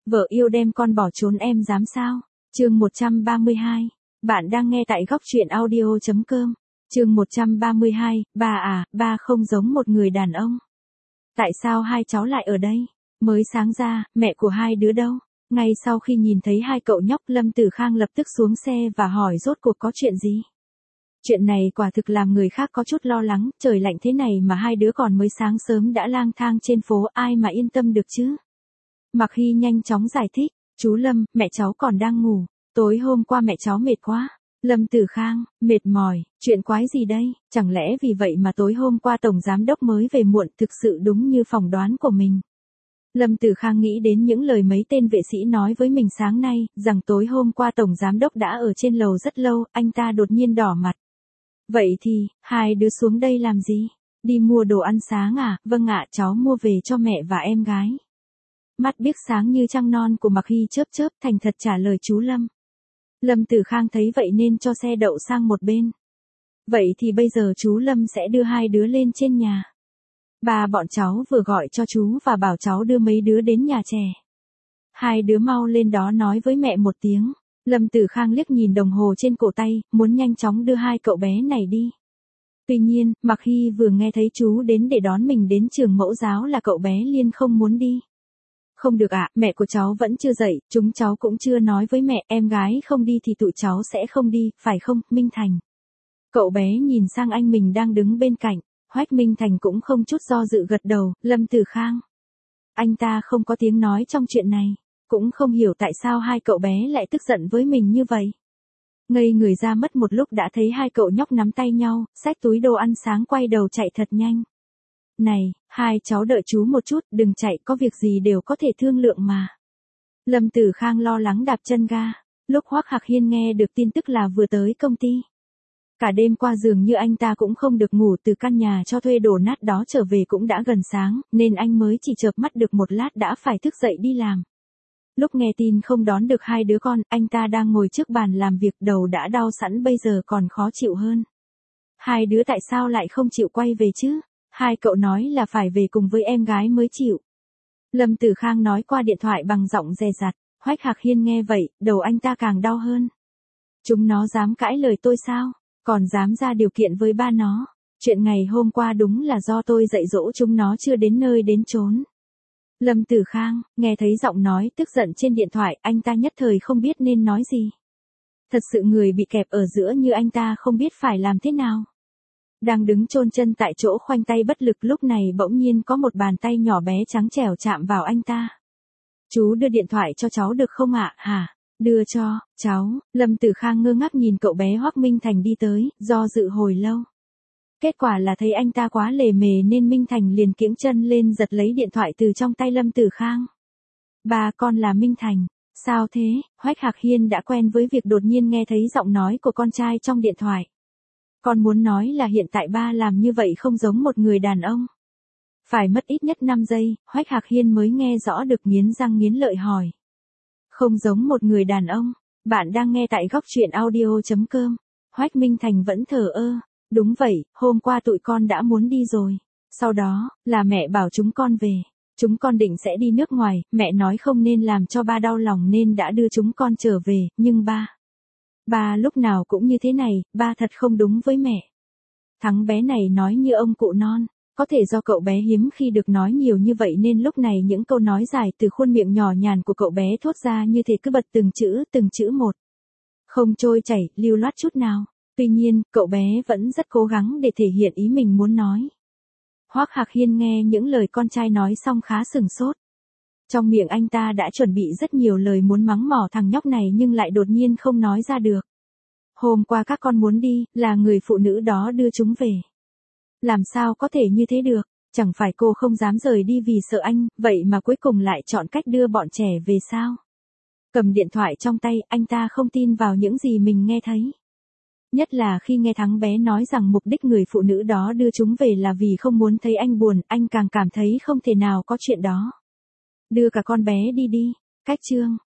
Vợ yêu đem con bỏ trốn em dám sao? Chương 132. Bạn đang nghe tại góc truyện audio.com. Chương 132, ba không giống một người đàn ông. Tại sao hai cháu lại ở đây? Mới sáng ra, mẹ của hai đứa đâu? Ngay sau khi nhìn thấy hai cậu nhóc, Lâm Tử Khang lập tức xuống xe và hỏi rốt cuộc có chuyện gì? Chuyện này quả thực làm người khác có chút lo lắng, trời lạnh thế này mà hai đứa còn mới sáng sớm đã lang thang trên phố, ai mà yên tâm được chứ? Mạc Hy nhanh chóng giải thích, chú Lâm, mẹ cháu còn đang ngủ, tối hôm qua mẹ cháu mệt quá. Lâm Tử Khang, mệt mỏi, chuyện quái gì đây, chẳng lẽ vì vậy mà tối hôm qua tổng giám đốc mới về muộn, thực sự đúng như phỏng đoán của mình. Lâm Tử Khang nghĩ đến những lời mấy tên vệ sĩ nói với mình sáng nay, rằng tối hôm qua tổng giám đốc đã ở trên lầu rất lâu, anh ta đột nhiên đỏ mặt. Vậy thì, hai đứa xuống đây làm gì? Đi mua đồ ăn sáng à? Vâng ạ, cháu mua về cho mẹ và em gái. Mắt biếc sáng như trăng non của Mạc Hy chớp chớp, thành thật trả lời chú Lâm. Lâm Tử Khang thấy vậy nên cho xe đậu sang một bên. Vậy thì bây giờ chú Lâm sẽ đưa hai đứa lên trên nhà. Ba bọn cháu vừa gọi cho chú và bảo cháu đưa mấy đứa đến nhà trẻ. Hai đứa mau lên đó nói với mẹ một tiếng. Lâm Tử Khang liếc nhìn đồng hồ trên cổ tay, muốn nhanh chóng đưa hai cậu bé này đi. Tuy nhiên, Mạc Hy vừa nghe thấy chú đến để đón mình đến trường mẫu giáo là cậu bé liền không muốn đi. Không được ạ, mẹ của cháu vẫn chưa dậy, chúng cháu cũng chưa nói với mẹ, em gái không đi thì tụi cháu sẽ không đi, phải không, Minh Thành? Cậu bé nhìn sang anh mình đang đứng bên cạnh, Hoách Minh Thành cũng không chút do dự gật đầu, Lâm Tử Khang. Anh ta không có tiếng nói trong chuyện này, cũng không hiểu tại sao hai cậu bé lại tức giận với mình như vậy. Ngây người ra mất một lúc đã thấy hai cậu nhóc nắm tay nhau, xách túi đồ ăn sáng quay đầu chạy thật nhanh. Này, hai cháu đợi chú một chút, đừng chạy, có việc gì đều có thể thương lượng mà. Lâm Tử Khang lo lắng đạp chân ga, lúc Hoắc Hạc Hiên nghe được tin tức là vừa tới công ty. Cả đêm qua dường như anh ta cũng không được ngủ, từ căn nhà cho thuê đổ nát đó trở về cũng đã gần sáng, nên anh mới chỉ chợp mắt được một lát đã phải thức dậy đi làm. Lúc nghe tin không đón được hai đứa con, anh ta đang ngồi trước bàn làm việc, đầu đã đau sẵn bây giờ còn khó chịu hơn. Hai đứa tại sao lại không chịu quay về chứ? Hai cậu nói là phải về cùng với em gái mới chịu. Lâm Tử Khang nói qua điện thoại bằng giọng dè dặt. Hoách Hạc Hiên nghe vậy, đầu anh ta càng đau hơn. Chúng nó dám cãi lời tôi sao? Còn dám ra điều kiện với ba nó. Chuyện ngày hôm qua đúng là do tôi dạy dỗ chúng nó chưa đến nơi đến chốn. Lâm Tử Khang, nghe thấy giọng nói tức giận trên điện thoại, anh ta nhất thời không biết nên nói gì. Thật sự người bị kẹp ở giữa như anh ta không biết phải làm thế nào. Đang đứng chôn chân tại chỗ khoanh tay bất lực, lúc này bỗng nhiên có một bàn tay nhỏ bé trắng trẻo chạm vào anh ta. Chú đưa điện thoại cho cháu được không ạ? Hả? Đưa cho, cháu. Lâm Tử Khang ngơ ngác nhìn cậu bé Hoắc Minh Thành đi tới, do dự hồi lâu. Kết quả là thấy anh ta quá lề mề nên Minh Thành liền kiễng chân lên giật lấy điện thoại từ trong tay Lâm Tử Khang. Ba con là Minh Thành. Sao thế? Hoách Hạc Hiên đã quen với việc đột nhiên nghe thấy giọng nói của con trai trong điện thoại. Con muốn nói là hiện tại ba làm như vậy không giống một người đàn ông. Phải mất ít nhất 5 giây, Hoách Hạc Hiên mới nghe rõ được, nghiến răng nghiến lợi hỏi. Không giống một người đàn ông, bạn đang nghe tại góc truyện audio.com. Hoách Minh Thành vẫn thờ ơ. Đúng vậy, hôm qua tụi con đã muốn đi rồi. Sau đó, là mẹ bảo chúng con về. Chúng con định sẽ đi nước ngoài, mẹ nói không nên làm cho ba đau lòng nên đã đưa chúng con trở về, nhưng ba lúc nào cũng như thế này, ba thật không đúng với mẹ. Thằng bé này nói như ông cụ non, có thể do cậu bé hiếm khi được nói nhiều như vậy nên lúc này những câu nói dài từ khuôn miệng nhỏ nhàn của cậu bé thốt ra như thể cứ bật từng chữ một. Không trôi chảy, lưu loát chút nào. Tuy nhiên, cậu bé vẫn rất cố gắng để thể hiện ý mình muốn nói. Hoắc Hạc Hiên nghe những lời con trai nói xong khá sửng sốt. Trong miệng anh ta đã chuẩn bị rất nhiều lời muốn mắng mỏ thằng nhóc này nhưng lại đột nhiên không nói ra được. Hôm qua các con muốn đi, là người phụ nữ đó đưa chúng về. Làm sao có thể như thế được, chẳng phải cô không dám rời đi vì sợ anh, vậy mà cuối cùng lại chọn cách đưa bọn trẻ về sao? Cầm điện thoại trong tay, anh ta không tin vào những gì mình nghe thấy. Nhất là khi nghe thằng bé nói rằng mục đích người phụ nữ đó đưa chúng về là vì không muốn thấy anh buồn, anh càng cảm thấy không thể nào có chuyện đó. Đưa cả con bé đi đi. Cách chương.